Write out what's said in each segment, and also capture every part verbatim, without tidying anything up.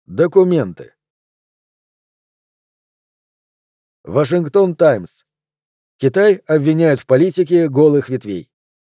Документы. Вашингтон Таймс. Китай обвиняют в политике голых ветвей.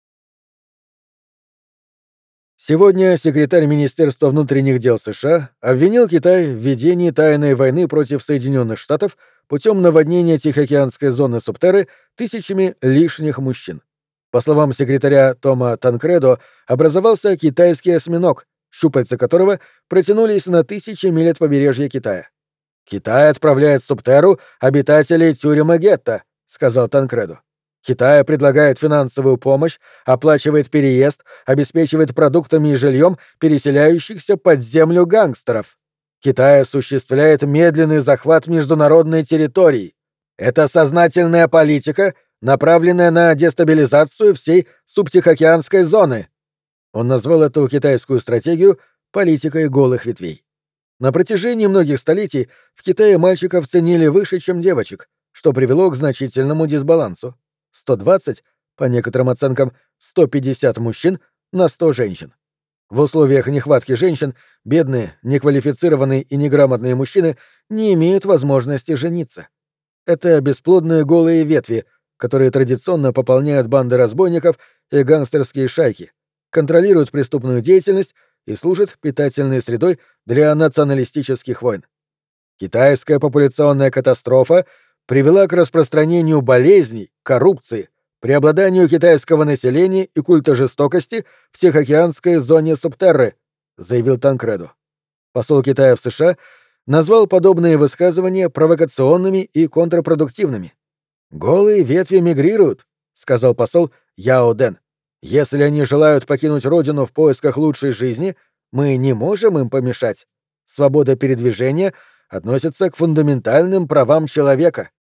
Сегодня секретарь Министерства внутренних дел США обвинил Китай в ведении тайной войны против Соединенных Штатов путем наводнения Тихоокеанской зоны Субтерры тысячами лишних мужчин. По словам секретаря Тома Танкредо, образовался китайский осьминог, щупальца которого протянулись на тысячи миль от побережья Китая. «Китай отправляет в Субтерру обитателей тюрем и гетто», — сказал Танкредо. «Китай предлагает финансовую помощь, оплачивает переезд, обеспечивает продуктами и жильем переселяющихся под землю гангстеров. Китай осуществляет медленный захват международной территории. Это сознательная политика, направленная на дестабилизацию всей субтихоокеанской зоны». Он назвал эту китайскую стратегию политикой голых ветвей. На протяжении многих столетий в Китае мальчиков ценили выше, чем девочек, что привело к значительному дисбалансу. сто двадцать, по некоторым оценкам, сто пятьдесят мужчин на сто женщин. В условиях нехватки женщин бедные, неквалифицированные и неграмотные мужчины не имеют возможности жениться. Это бесплодные голые ветви, которые традиционно пополняют банды разбойников и гангстерские шайки, контролируют преступную деятельность и служат питательной средой для националистических войн. Китайская популяционная катастрофа привела к распространению болезней, коррупции, преобладанию китайского населения и культа жестокости в Тихоокеанской зоне Субтерры, заявил Танкредо. Посол Китая в США назвал подобные высказывания провокационными и контрпродуктивными. «Голые ветви мигрируют», — сказал посол Яо Дэн. «Если они желают покинуть родину в поисках лучшей жизни, мы не можем им помешать. Свобода передвижения относится к фундаментальным правам человека».